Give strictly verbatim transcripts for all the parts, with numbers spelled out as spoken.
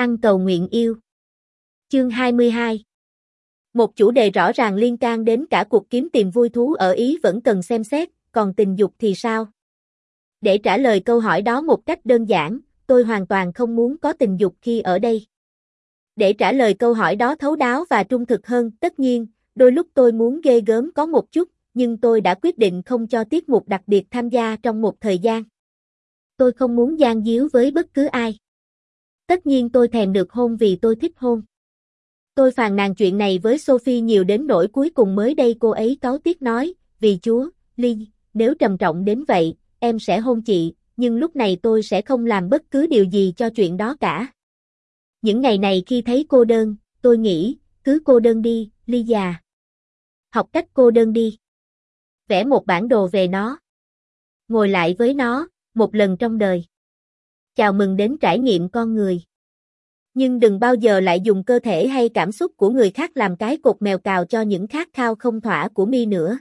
Ăn cầu nguyện yêu. Chương hai mươi hai. Một chủ đề rõ ràng liên can đến cả cuộc kiếm tìm vui thú ở Ý vẫn cần xem xét, còn tình dục thì sao? Để trả lời câu hỏi đó một cách đơn giản, tôi hoàn toàn không muốn có tình dục khi ở đây. Để trả lời câu hỏi đó thấu đáo và trung thực hơn, tất nhiên, đôi lúc tôi muốn ghê gớm có một chút, nhưng tôi đã quyết định không cho tiết mục đặc biệt tham gia trong một thời gian. Tôi không muốn gian díu với bất cứ ai. Tất nhiên tôi thèm được hôn vì tôi thích hôn. Tôi phàn nàn chuyện này với Sophie nhiều đến nỗi cuối cùng mới đây cô ấy cáu tiết nói, vì Chúa, Ly, nếu trầm trọng đến vậy, em sẽ hôn chị, nhưng lúc này tôi sẽ không làm bất cứ điều gì cho chuyện đó cả. Những ngày này khi thấy cô đơn, tôi nghĩ, cứ cô đơn đi, Ly già. Học cách cô đơn đi. Vẽ một bản đồ về nó. Ngồi lại với nó, một lần trong đời. Chào mừng đến trải nghiệm con người. Nhưng đừng bao giờ lại dùng cơ thể hay cảm xúc của người khác làm cái cột mèo cào cho những khát khao không thỏa của mi nữa.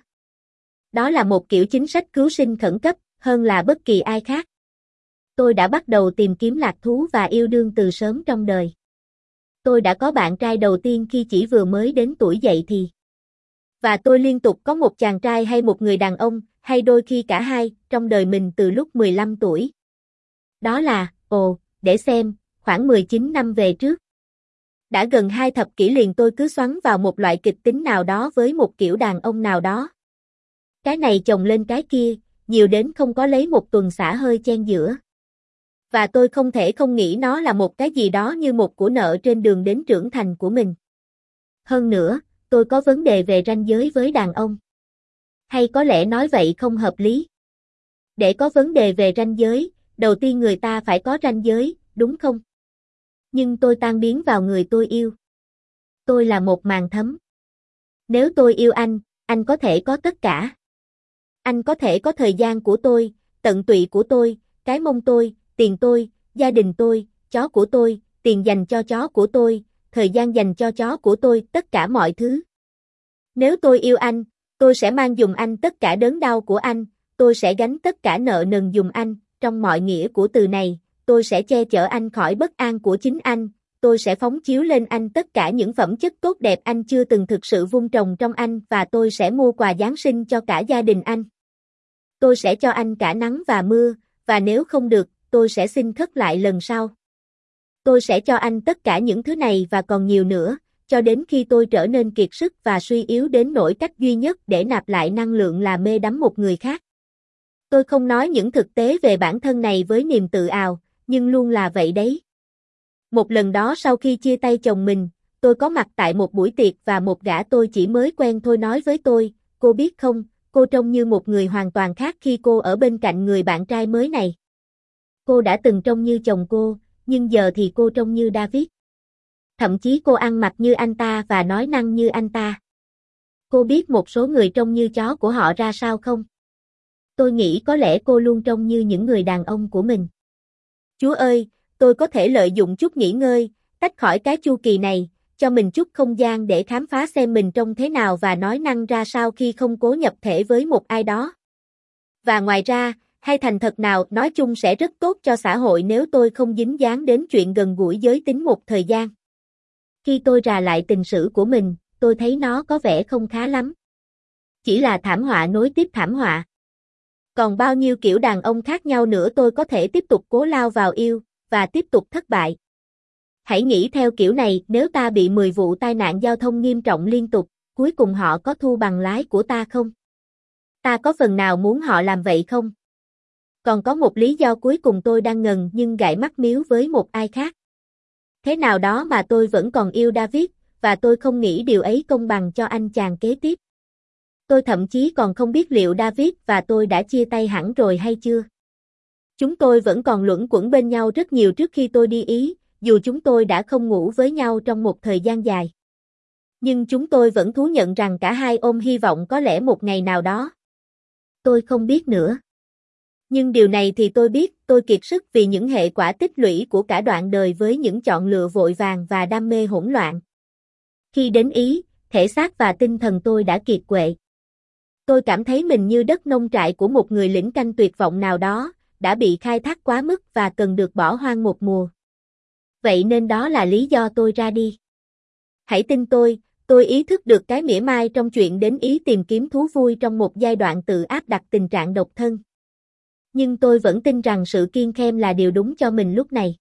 Đó là một kiểu chính sách cứu sinh khẩn cấp, hơn là bất kỳ ai khác. Tôi đã bắt đầu tìm kiếm lạc thú và yêu đương từ sớm trong đời. Tôi đã có bạn trai đầu tiên khi chỉ vừa mới đến tuổi dậy thì. Và tôi liên tục có một chàng trai hay một người đàn ông, hay đôi khi cả hai, trong đời mình từ lúc mười lăm tuổi. Đó là, ồ, để xem, khoảng mười chín năm về trước. Đã gần hai thập kỷ liền tôi cứ xoắn vào một loại kịch tính nào đó với một kiểu đàn ông nào đó. Cái này chồng lên cái kia, nhiều đến không có lấy một tuần xả hơi chen giữa. Và tôi không thể không nghĩ nó là một cái gì đó như một của nợ trên đường đến trưởng thành của mình. Hơn nữa, tôi có vấn đề về ranh giới với đàn ông. Hay có lẽ nói vậy không hợp lý. Để có vấn đề về ranh giới, đầu tiên người ta phải có ranh giới, đúng không? Nhưng tôi tan biến vào người tôi yêu. Tôi là một màn thấm. Nếu tôi yêu anh, anh có thể có tất cả. Anh có thể có thời gian của tôi, tận tụy của tôi, cái mông tôi, tiền tôi, gia đình tôi, chó của tôi, tiền dành cho chó của tôi, thời gian dành cho chó của tôi, tất cả mọi thứ. Nếu tôi yêu anh, tôi sẽ mang giùm anh tất cả đớn đau của anh, tôi sẽ gánh tất cả nợ nần giùm anh, trong mọi nghĩa của từ này, tôi sẽ che chở anh khỏi bất an của chính anh, tôi sẽ phóng chiếu lên anh tất cả những phẩm chất tốt đẹp anh chưa từng thực sự vun trồng trong anh và tôi sẽ mua quà Giáng sinh cho cả gia đình anh. Tôi sẽ cho anh cả nắng và mưa, và nếu không được, tôi sẽ xin khất lại lần sau. Tôi sẽ cho anh tất cả những thứ này và còn nhiều nữa, cho đến khi tôi trở nên kiệt sức và suy yếu đến nỗi cách duy nhất để nạp lại năng lượng là mê đắm một người khác. Tôi không nói những thực tế về bản thân này với niềm tự hào, nhưng luôn là vậy đấy. Một lần đó sau khi chia tay chồng mình, tôi có mặt tại một buổi tiệc và một gã tôi chỉ mới quen thôi nói với tôi, cô biết không, cô trông như một người hoàn toàn khác khi cô ở bên cạnh người bạn trai mới này. Cô đã từng trông như chồng cô, nhưng giờ thì cô trông như David. Thậm chí cô ăn mặc như anh ta và nói năng như anh ta. Cô biết một số người trông như chó của họ ra sao không? Tôi nghĩ có lẽ cô luôn trông như những người đàn ông của mình. Chúa ơi, tôi có thể lợi dụng chút nghỉ ngơi, tách khỏi cái chu kỳ này, cho mình chút không gian để khám phá xem mình trông thế nào và nói năng ra sao khi không cố nhập thể với một ai đó. Và ngoài ra, hay thành thật nào nói chung sẽ rất tốt cho xã hội nếu tôi không dính dáng đến chuyện gần gũi giới tính một thời gian. Khi tôi rà lại tình sử của mình, tôi thấy nó có vẻ không khá lắm. Chỉ là thảm họa nối tiếp thảm họa. Còn bao nhiêu kiểu đàn ông khác nhau nữa tôi có thể tiếp tục cố lao vào yêu, và tiếp tục thất bại. Hãy nghĩ theo kiểu này, nếu ta bị mười vụ tai nạn giao thông nghiêm trọng liên tục, cuối cùng họ có thu bằng lái của ta không? Ta có phần nào muốn họ làm vậy không? Còn có một lý do cuối cùng tôi đang ngần nhưng gãi mắt miếu với một ai khác. Thế nào đó mà tôi vẫn còn yêu David, và tôi không nghĩ điều ấy công bằng cho anh chàng kế tiếp. Tôi thậm chí còn không biết liệu David và tôi đã chia tay hẳn rồi hay chưa. Chúng tôi vẫn còn luẩn quẩn bên nhau rất nhiều trước khi tôi đi Ý, dù chúng tôi đã không ngủ với nhau trong một thời gian dài. Nhưng chúng tôi vẫn thú nhận rằng cả hai ôm hy vọng có lẽ một ngày nào đó. Tôi không biết nữa. Nhưng điều này thì tôi biết, tôi kiệt sức vì những hệ quả tích lũy của cả đoạn đời với những chọn lựa vội vàng và đam mê hỗn loạn. Khi đến Ý, thể xác và tinh thần tôi đã kiệt quệ. Tôi cảm thấy mình như đất nông trại của một người lĩnh canh tuyệt vọng nào đó, đã bị khai thác quá mức và cần được bỏ hoang một mùa. Vậy nên đó là lý do tôi ra đi. Hãy tin tôi, tôi ý thức được cái mỉa mai trong chuyện đến Ý tìm kiếm thú vui trong một giai đoạn tự áp đặt tình trạng độc thân. Nhưng tôi vẫn tin rằng sự kiêng khem là điều đúng cho mình lúc này.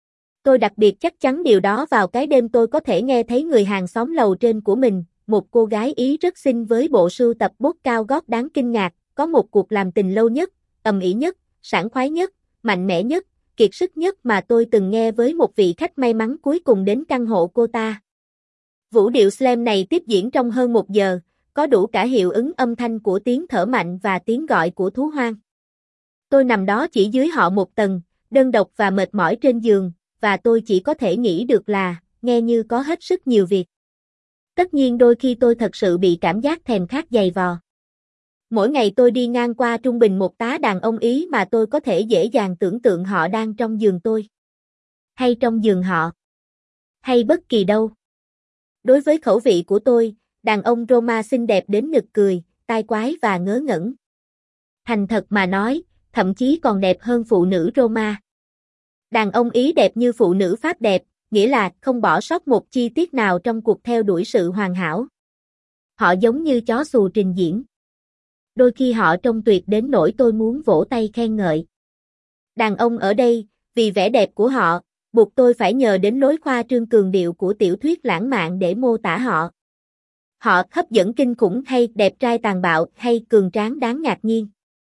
Tôi đặc biệt chắc chắn điều đó vào cái đêm tôi có thể nghe thấy người hàng xóm lầu trên của mình, một cô gái Ý rất xinh với bộ sưu tập bốt cao gót đáng kinh ngạc, có một cuộc làm tình lâu nhất, ầm ĩ nhất, sảng khoái nhất, mạnh mẽ nhất, kiệt sức nhất mà tôi từng nghe với một vị khách may mắn cuối cùng đến căn hộ cô ta. Vũ điệu slam này tiếp diễn trong hơn một giờ, có đủ cả hiệu ứng âm thanh của tiếng thở mạnh và tiếng gọi của thú hoang. Tôi nằm đó chỉ dưới họ một tầng, đơn độc và mệt mỏi trên giường, và tôi chỉ có thể nghĩ được là, nghe như có hết sức nhiều việc. Tất nhiên đôi khi tôi thật sự bị cảm giác thèm khát dày vò. Mỗi ngày tôi đi ngang qua trung bình một tá đàn ông Ý mà tôi có thể dễ dàng tưởng tượng họ đang trong giường tôi. Hay trong giường họ. Hay bất kỳ đâu. Đối với khẩu vị của tôi, đàn ông Roma xinh đẹp đến nực cười, tai quái và ngớ ngẩn. Thành thật mà nói, thậm chí còn đẹp hơn phụ nữ Roma. Đàn ông Ý đẹp như phụ nữ Pháp đẹp, nghĩa là không bỏ sót một chi tiết nào trong cuộc theo đuổi sự hoàn hảo. Họ giống như chó xù trình diễn. Đôi khi họ trông tuyệt đến nỗi tôi muốn vỗ tay khen ngợi. Đàn ông ở đây, vì vẻ đẹp của họ, buộc tôi phải nhờ đến lối khoa trương cường điệu của tiểu thuyết lãng mạn để mô tả họ. Họ hấp dẫn kinh khủng hay đẹp trai tàn bạo hay cường tráng đáng ngạc nhiên.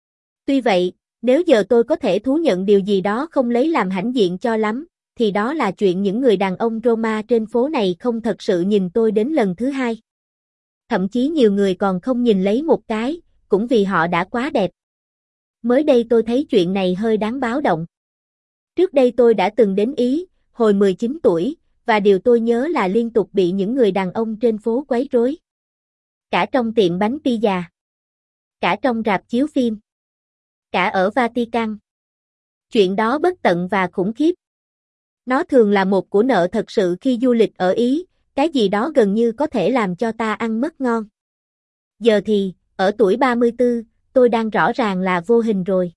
Tuy vậy, nếu giờ tôi có thể thú nhận điều gì đó không lấy làm hãnh diện cho lắm, thì đó là chuyện những người đàn ông Roma trên phố này không thật sự nhìn tôi đến lần thứ hai. Thậm chí nhiều người còn không nhìn lấy một cái, cũng vì họ đã quá đẹp. Mới đây tôi thấy chuyện này hơi đáng báo động. Trước đây tôi đã từng đến Ý, hồi mười chín tuổi, và điều tôi nhớ là liên tục bị những người đàn ông trên phố quấy rối. Cả trong tiệm bánh pizza. Cả trong rạp chiếu phim. Cả ở Vatican. Chuyện đó bất tận và khủng khiếp. Nó thường là một của nợ thật sự khi du lịch ở Ý, cái gì đó gần như có thể làm cho ta ăn mất ngon. Giờ thì, ở tuổi ba mươi tư, tôi đang rõ ràng là vô hình rồi.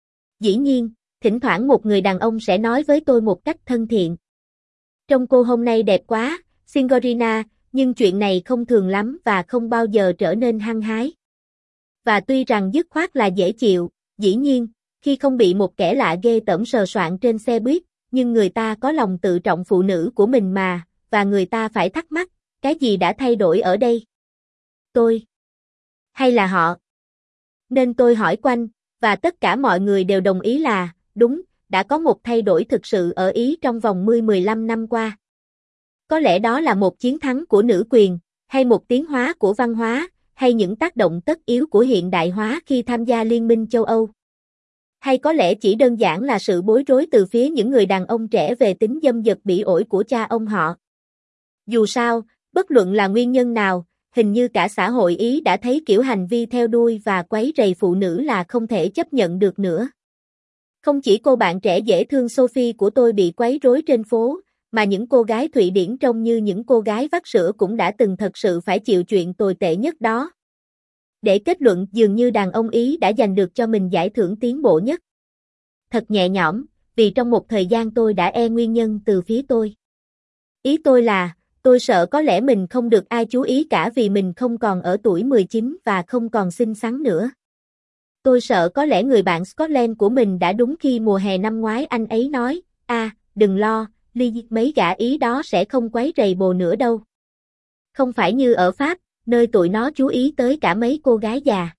Dĩ nhiên, thỉnh thoảng một người đàn ông sẽ nói với tôi một cách thân thiện. Trông cô hôm nay đẹp quá, Signorina, nhưng chuyện này không thường lắm và không bao giờ trở nên hăng hái. Và tuy rằng dứt khoát là dễ chịu, dĩ nhiên, khi không bị một kẻ lạ ghê tởm sờ soạng trên xe buýt, nhưng người ta có lòng tự trọng phụ nữ của mình mà, và người ta phải thắc mắc, cái gì đã thay đổi ở đây? Tôi? Hay là họ? Nên tôi hỏi quanh, và tất cả mọi người đều đồng ý là, đúng, đã có một thay đổi thực sự ở Ý trong vòng mười mười lăm năm qua. Có lẽ đó là một chiến thắng của nữ quyền, hay một tiến hóa của văn hóa, hay những tác động tất yếu của hiện đại hóa khi tham gia Liên minh châu Âu. Hay có lẽ chỉ đơn giản là sự bối rối từ phía những người đàn ông trẻ về tính dâm dật bỉ ổi của cha ông họ. Dù sao, bất luận là nguyên nhân nào, hình như cả xã hội Ý đã thấy kiểu hành vi theo đuôi và quấy rầy phụ nữ là không thể chấp nhận được nữa. Không chỉ cô bạn trẻ dễ thương Sophie của tôi bị quấy rối trên phố, mà những cô gái Thụy Điển trông như những cô gái vắt sữa cũng đã từng thật sự phải chịu chuyện tồi tệ nhất đó. Để kết luận, dường như đàn ông Ý đã giành được cho mình giải thưởng tiến bộ nhất. Thật nhẹ nhõm, vì trong một thời gian tôi đã e nguyên nhân từ phía tôi. Ý tôi là, tôi sợ có lẽ mình không được ai chú ý cả vì mình không còn ở tuổi mười chín và không còn xinh xắn nữa. Tôi sợ có lẽ người bạn Scotland của mình đã đúng khi mùa hè năm ngoái anh ấy nói, à, đừng lo, Ly, mấy gã Ý đó sẽ không quấy rầy bồ nữa đâu. Không phải như ở Pháp, nơi tụi nó chú ý tới cả mấy cô gái già.